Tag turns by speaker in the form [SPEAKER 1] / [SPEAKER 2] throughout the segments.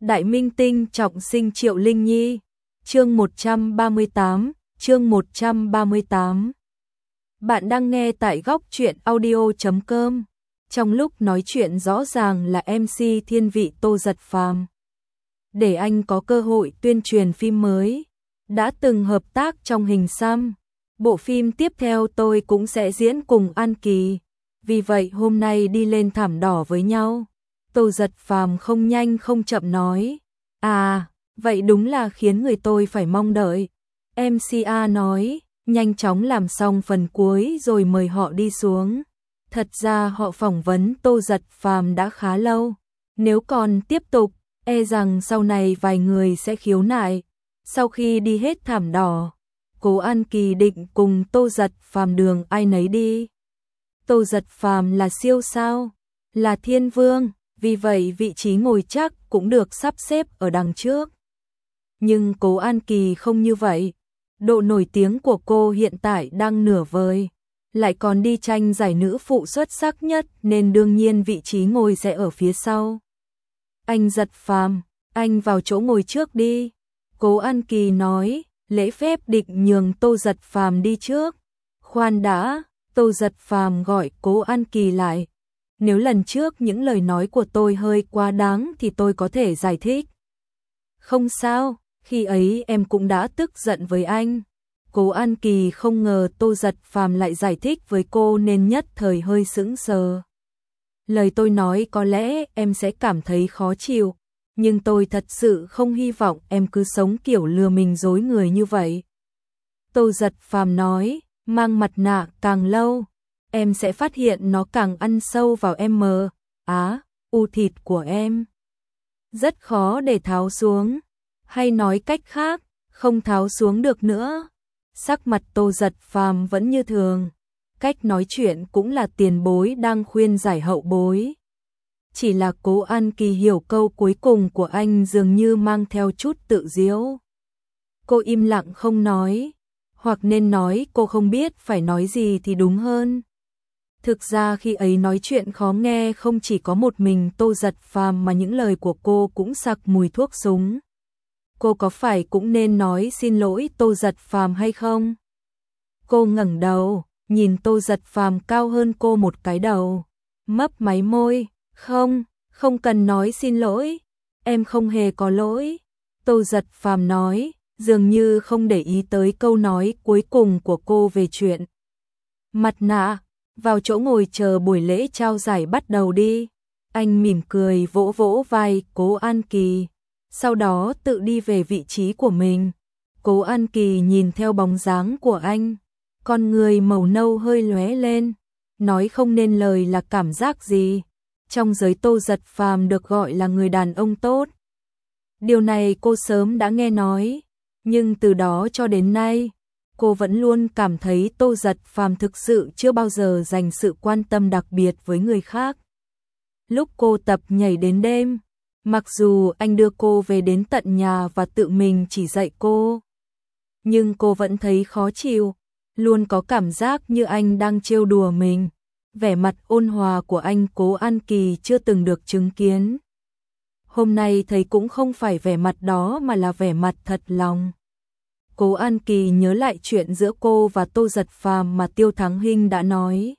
[SPEAKER 1] Đại minh tinh trọng sinh Triệu Linh Nhi. Chương 138. Bạn đang nghe tại góc truyện audio.com. Trong lúc nói chuyện rõ ràng là MC thiên vị Tô Giật Phàm. Để anh có cơ hội tuyên truyền phim mới. Đã từng hợp tác trong Hình Xăm. Bộ phim tiếp theo tôi cũng sẽ diễn cùng An Kỳ. Vì vậy hôm nay đi lên thảm đỏ với nhau. Tô Giật Phàm không nhanh không chậm nói. À, vậy đúng là khiến người tôi phải mong đợi. MCA nói, nhanh chóng làm xong phần cuối rồi mời họ đi xuống. Thật ra họ phỏng vấn Tô Giật Phàm đã khá lâu. Nếu còn tiếp tục, e rằng sau này vài người sẽ khiếu nại. Sau khi đi hết thảm đỏ, Cố An Kỳ định cùng Tô Giật Phàm đường ai nấy đi. Tô Giật Phàm là siêu sao, là thiên vương, vì vậy vị trí ngồi chắc cũng được sắp xếp ở đằng trước. Nhưng Cố An Kỳ không như vậy. Độ nổi tiếng của cô hiện tại đang nửa vời, lại còn đi tranh giải nữ phụ xuất sắc nhất nên đương nhiên vị trí ngồi sẽ ở phía sau. Anh Giật Phàm, anh vào chỗ ngồi trước đi. Cố An Kỳ nói, lễ phép định nhường Tô Giật Phàm đi trước. Khoan đã, Tô Giật Phàm gọi Cố An Kỳ lại. Nếu lần trước những lời nói của tôi hơi quá đáng thì tôi có thể giải thích. Không sao, khi ấy em cũng đã tức giận với anh. Cố An Kỳ không ngờ Tô Giật Phàm lại giải thích với cô nên nhất thời hơi sững sờ. Lời tôi nói có lẽ em sẽ cảm thấy khó chịu, nhưng tôi thật sự không hy vọng em cứ sống kiểu lừa mình dối người như vậy. Tô Giật Phàm nói, mang mặt nạ càng lâu, em sẽ phát hiện nó càng ăn sâu vào u thịt của em. Rất khó để tháo xuống, hay nói cách khác, không tháo xuống được nữa. Sắc mặt Tô Giật Phàm vẫn như thường, cách nói chuyện cũng là tiền bối đang khuyên giải hậu bối. Chỉ là Cố An Kỳ hiểu câu cuối cùng của anh dường như mang theo chút tự diễu. Cô im lặng không nói, hoặc nên nói cô không biết phải nói gì thì đúng hơn. Thực ra khi ấy nói chuyện khó nghe không chỉ có một mình Tô Giật Phàm mà những lời của cô cũng sặc mùi thuốc súng. Cô có phải cũng nên nói xin lỗi Tô Giật Phàm hay không? Cô ngẩng đầu, nhìn Tô Giật Phàm cao hơn cô một cái đầu, mấp máy môi, không cần nói xin lỗi, em không hề có lỗi. Tô Giật Phàm nói, dường như không để ý tới câu nói cuối cùng của cô về chuyện mặt nạ. Vào chỗ ngồi chờ buổi lễ trao giải bắt đầu đi. Anh mỉm cười vỗ vỗ vai Cố An Kỳ, sau đó tự đi về vị trí của mình. Cố An Kỳ nhìn theo bóng dáng của anh, con người màu nâu hơi lóe lên, nói không nên lời là cảm giác gì. Trong giới Tô Giật Phàm được gọi là người đàn ông tốt. Điều này cô sớm đã nghe nói, nhưng từ đó cho đến nay, cô vẫn luôn cảm thấy Tô Giật Phàm thực sự chưa bao giờ dành sự quan tâm đặc biệt với người khác. Lúc cô tập nhảy đến đêm, mặc dù anh đưa cô về đến tận nhà và tự mình chỉ dạy cô, nhưng cô vẫn thấy khó chịu, luôn có cảm giác như anh đang trêu đùa mình. Vẻ mặt ôn hòa của anh Cố An Kỳ chưa từng được chứng kiến. Hôm nay thấy cũng không phải vẻ mặt đó mà là vẻ mặt thật lòng. Cố An Kỳ nhớ lại chuyện giữa cô và Tô Giật Phàm mà Tiêu Thắng Hinh đã nói.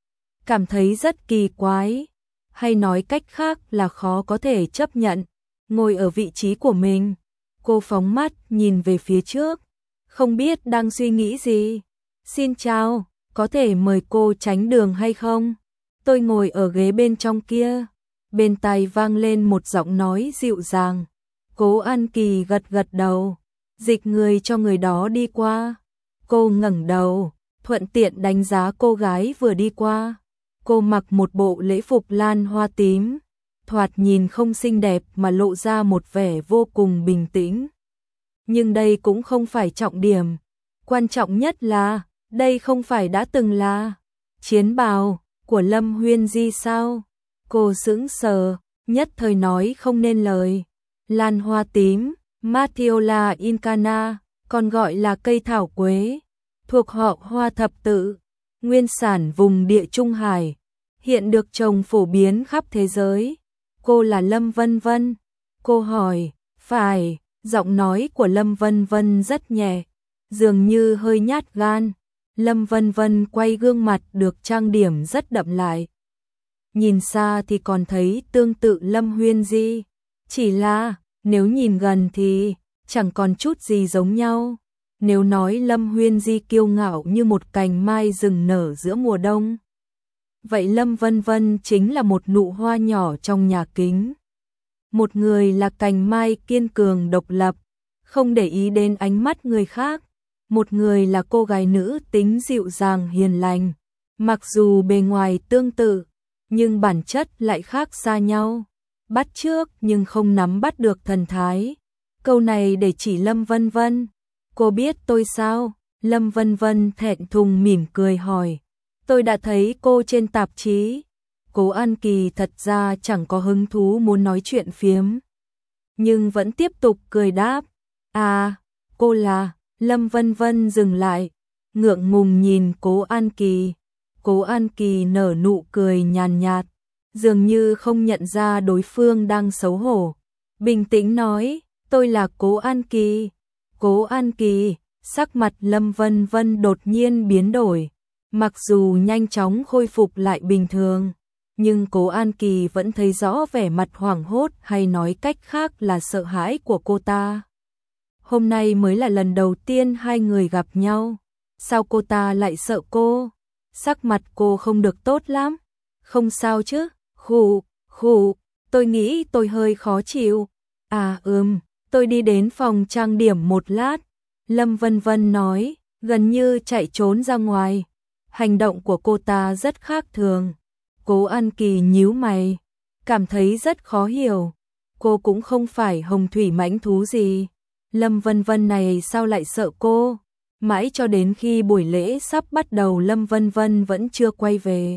[SPEAKER 1] Cảm thấy rất kỳ quái, hay nói cách khác là khó có thể chấp nhận. Ngồi ở vị trí của mình, cô phóng mắt nhìn về phía trước, không biết đang suy nghĩ gì. Xin chào, có thể mời cô tránh đường hay không? Tôi ngồi ở ghế bên trong kia. Bên tai vang lên một giọng nói dịu dàng. Cố An Kỳ gật gật đầu, dịch người cho người đó đi qua. Cô ngẩng đầu, thuận tiện đánh giá cô gái vừa đi qua. Cô mặc một bộ lễ phục lan hoa tím, thoạt nhìn không xinh đẹp mà lộ ra một vẻ vô cùng bình tĩnh. Nhưng đây cũng không phải trọng điểm. Quan trọng nhất là, đây không phải đã từng là chiến bào của Lâm Huyên Di sao? Cô sững sờ, nhất thời nói không nên lời. Lan hoa tím, Matthiola incana, còn gọi là cây thảo quế, thuộc họ hoa thập tự, nguyên sản vùng địa Trung Hải, hiện được trồng phổ biến khắp thế giới. Cô là Lâm Vân Vân. Cô hỏi, phải, giọng nói của Lâm Vân Vân rất nhẹ, dường như hơi nhát gan. Lâm Vân Vân quay gương mặt được trang điểm rất đậm lại. Nhìn xa thì còn thấy tương tự Lâm Huyên Di, chỉ là nếu nhìn gần thì chẳng còn chút gì giống nhau. Nếu nói Lâm Huyên Di kiêu ngạo như một cành mai rừng nở giữa mùa đông, vậy Lâm Vân Vân chính là một nụ hoa nhỏ trong nhà kính. Một người là cành mai kiên cường độc lập, không để ý đến ánh mắt người khác. Một người là cô gái nữ tính dịu dàng hiền lành. Mặc dù bề ngoài tương tự, nhưng bản chất lại khác xa nhau. Bắt chước nhưng không nắm bắt được thần thái. Câu này để chỉ Lâm Vân Vân. Cô biết tôi sao? Lâm Vân Vân thẹn thùng mỉm cười hỏi. Tôi đã thấy cô trên tạp chí. Cố An Kỳ thật ra chẳng có hứng thú muốn nói chuyện phiếm, nhưng vẫn tiếp tục cười đáp. À, cô là... Lâm Vân Vân dừng lại, ngượng ngùng nhìn Cố An Kỳ. Cố An Kỳ nở nụ cười nhàn nhạt, dường như không nhận ra đối phương đang xấu hổ. Bình tĩnh nói, tôi là Cố An Kỳ. Cố An Kỳ, sắc mặt Lâm Vân Vân đột nhiên biến đổi. Mặc dù nhanh chóng khôi phục lại bình thường, nhưng Cố An Kỳ vẫn thấy rõ vẻ mặt hoảng hốt, hay nói cách khác là sợ hãi của cô ta. Hôm nay mới là lần đầu tiên hai người gặp nhau, sao cô ta lại sợ cô? Sắc mặt cô không được tốt lắm. Không sao chứ? Khụ, tôi nghĩ tôi hơi khó chịu. À tôi đi đến phòng trang điểm một lát. Lâm Vân Vân nói, gần như chạy trốn ra ngoài. Hành động của cô ta rất khác thường. Cố An Kỳ nhíu mày, cảm thấy rất khó hiểu. Cô cũng không phải hồng thủy mãnh thú gì. Lâm Vân Vân này sao lại sợ cô? Mãi cho đến khi buổi lễ sắp bắt đầu Lâm Vân Vân vẫn chưa quay về.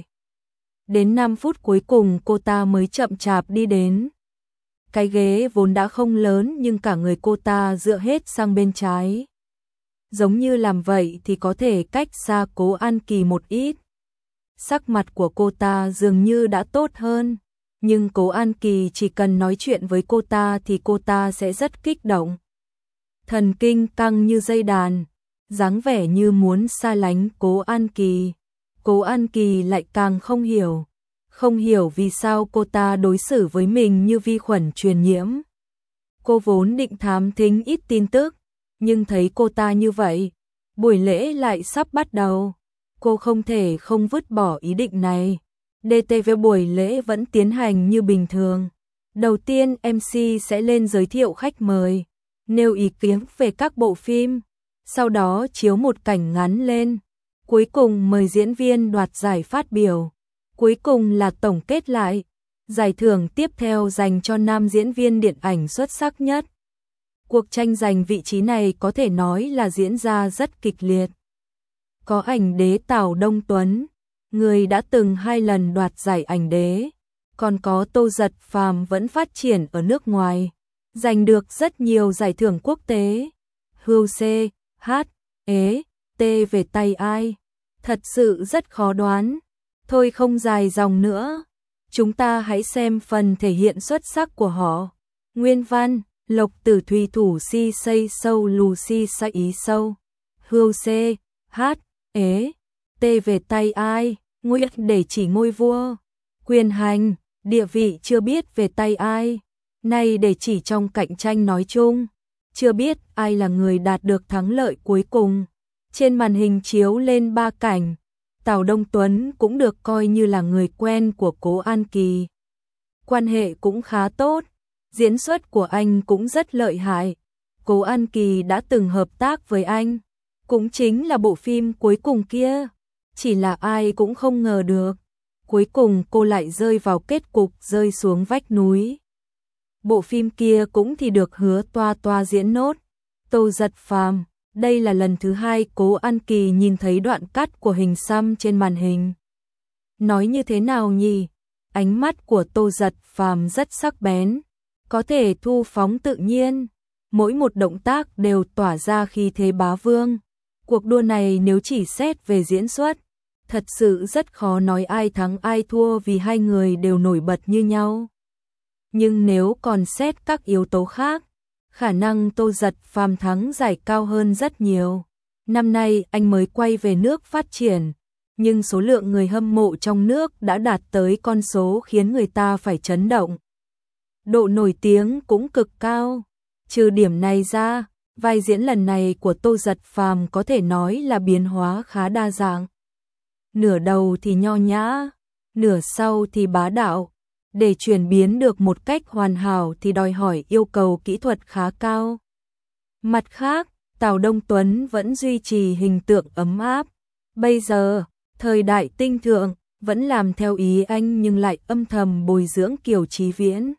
[SPEAKER 1] Đến 5 phút cuối cùng cô ta mới chậm chạp đi đến. Cái ghế vốn đã không lớn nhưng cả người cô ta dựa hết sang bên trái. Giống như làm vậy thì có thể cách xa Cố An Kỳ một ít. Sắc mặt của cô ta dường như đã tốt hơn. Nhưng Cố An Kỳ chỉ cần nói chuyện với cô ta thì cô ta sẽ rất kích động. Thần kinh căng như dây đàn, dáng vẻ như muốn xa lánh Cố An Kỳ. Cố An Kỳ lại càng không hiểu vì sao cô ta đối xử với mình như vi khuẩn truyền nhiễm. Cô vốn định thám thính ít tin tức, nhưng thấy cô ta như vậy, buổi lễ lại sắp bắt đầu. Cô không thể không vứt bỏ ý định này. DTV buổi lễ vẫn tiến hành như bình thường. Đầu tiên MC sẽ lên giới thiệu khách mời, nêu ý kiến về các bộ phim, sau đó chiếu một cảnh ngắn lên. Cuối cùng mời diễn viên đoạt giải phát biểu. Cuối cùng là tổng kết lại. Giải thưởng tiếp theo dành cho nam diễn viên điện ảnh xuất sắc nhất. Cuộc tranh giành vị trí này có thể nói là diễn ra rất kịch liệt. Có ảnh đế Tào Đông Tuấn, người đã từng 2 lần đoạt giải ảnh đế. Còn có Tô Giật Phàm vẫn phát triển ở nước ngoài, giành được rất nhiều giải thưởng quốc tế. Hưu C, H, E, T về tay ai? Thật sự rất khó đoán. Thôi không dài dòng nữa, chúng ta hãy xem phần thể hiện xuất sắc của họ. Nguyên văn, Lộc Tử Thùy thủ si xây sâu lù si sa ý sâu. Hưu C, H, E, T về tay ai? Nguyện để chỉ ngôi vua. Quyền hành, địa vị chưa biết về tay ai. Nay để chỉ trong cạnh tranh nói chung, chưa biết ai là người đạt được thắng lợi cuối cùng. Trên màn hình chiếu lên 3 cảnh. Tào Đông Tuấn cũng được coi như là người quen của Cố An Kỳ. Quan hệ cũng khá tốt, diễn xuất của anh cũng rất lợi hại. Cố An Kỳ đã từng hợp tác với anh, cũng chính là bộ phim cuối cùng kia. Chỉ là ai cũng không ngờ được, cuối cùng cô lại rơi vào kết cục rơi xuống vách núi. Bộ phim kia cũng thì được Hứa Toa Toa diễn nốt. Tô Giật Phàm, đây là lần thứ 2 Cố An Kỳ nhìn thấy đoạn cắt của hình xăm trên màn hình. Nói như thế nào nhỉ? Ánh mắt của Tô Giật Phàm rất sắc bén, có thể thu phóng tự nhiên, mỗi một động tác đều tỏa ra khí thế bá vương. Cuộc đua này nếu chỉ xét về diễn xuất, thật sự rất khó nói ai thắng ai thua vì hai người đều nổi bật như nhau. nhưng nếu còn xét các yếu tố khác, khả năng Tô Giật Phàm thắng giải cao hơn rất nhiều. Năm nay anh mới quay về nước phát triển, nhưng số lượng người hâm mộ trong nước đã đạt tới con số khiến người ta phải chấn động. Độ nổi tiếng cũng cực cao. Trừ điểm này ra, vai diễn lần này của Tô Giật Phàm có thể nói là biến hóa khá đa dạng. Nửa đầu thì nho nhã, nửa sau thì bá đạo. Để chuyển biến được một cách hoàn hảo thì đòi hỏi yêu cầu kỹ thuật khá cao. Mặt khác, Tào Đông Tuấn vẫn duy trì hình tượng ấm áp. Bây giờ, thời đại tinh thượng, vẫn làm theo ý anh nhưng lại âm thầm bồi dưỡng Kiều Chí Viễn.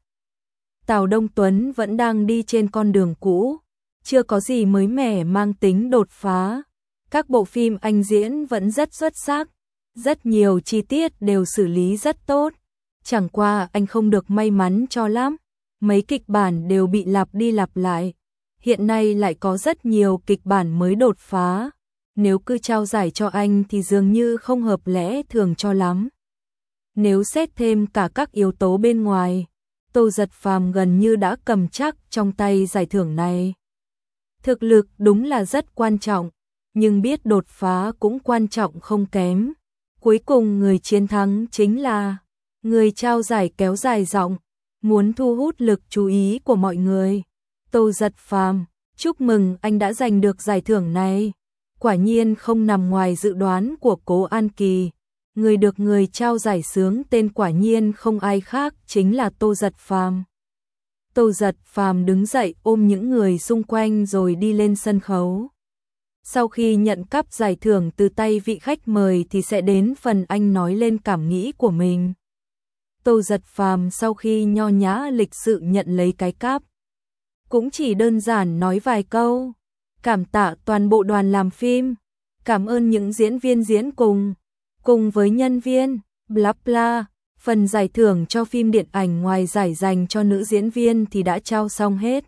[SPEAKER 1] Tào Đông Tuấn vẫn đang đi trên con đường cũ, chưa có gì mới mẻ mang tính đột phá. Các bộ phim anh diễn vẫn rất xuất sắc, rất nhiều chi tiết đều xử lý rất tốt. Chẳng qua anh không được may mắn cho lắm, mấy kịch bản đều bị lặp đi lặp lại. Hiện nay lại có rất nhiều kịch bản mới đột phá. Nếu cứ trao giải cho anh thì dường như không hợp lẽ thường cho lắm. Nếu xét thêm cả các yếu tố bên ngoài, Tô Giật Phàm gần như đã cầm chắc trong tay giải thưởng này. Thực lực đúng là rất quan trọng, nhưng biết đột phá cũng quan trọng không kém. Cuối cùng người chiến thắng chính là người trao giải kéo dài giọng, muốn thu hút lực chú ý của mọi người. Tô Giật Phàm, chúc mừng anh đã giành được giải thưởng này. Quả nhiên không nằm ngoài dự đoán của Cố An Kỳ. Người được người trao giải xướng tên quả nhiên không ai khác chính là Tô Giật Phàm. Tô Giật Phàm đứng dậy ôm những người xung quanh rồi đi lên sân khấu. Sau khi nhận cắp giải thưởng từ tay vị khách mời thì sẽ đến phần anh nói lên cảm nghĩ của mình. Tô Giật Phàm sau khi nho nhã lịch sự nhận lấy cái cắp, cũng chỉ đơn giản nói vài câu, cảm tạ toàn bộ đoàn làm phim, cảm ơn những diễn viên diễn cùng với nhân viên, bla bla. Phần giải thưởng cho phim điện ảnh ngoài giải dành cho nữ diễn viên thì đã trao xong hết.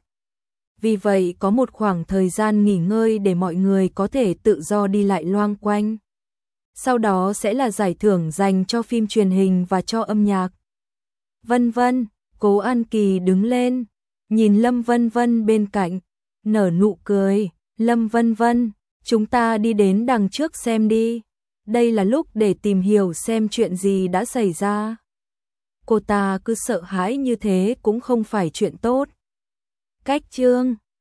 [SPEAKER 1] Vì vậy có một khoảng thời gian nghỉ ngơi để mọi người có thể tự do đi lại loanh quanh. Sau đó sẽ là giải thưởng dành cho phim truyền hình và cho âm nhạc. Vân vân, Cố An Kỳ đứng lên, nhìn Lâm Vân Vân bên cạnh, nở nụ cười. Lâm Vân Vân, chúng ta đi đến đằng trước xem đi. Đây là lúc để tìm hiểu xem chuyện gì đã xảy ra. Cô ta cứ sợ hãi như thế cũng không phải chuyện tốt. Cách chương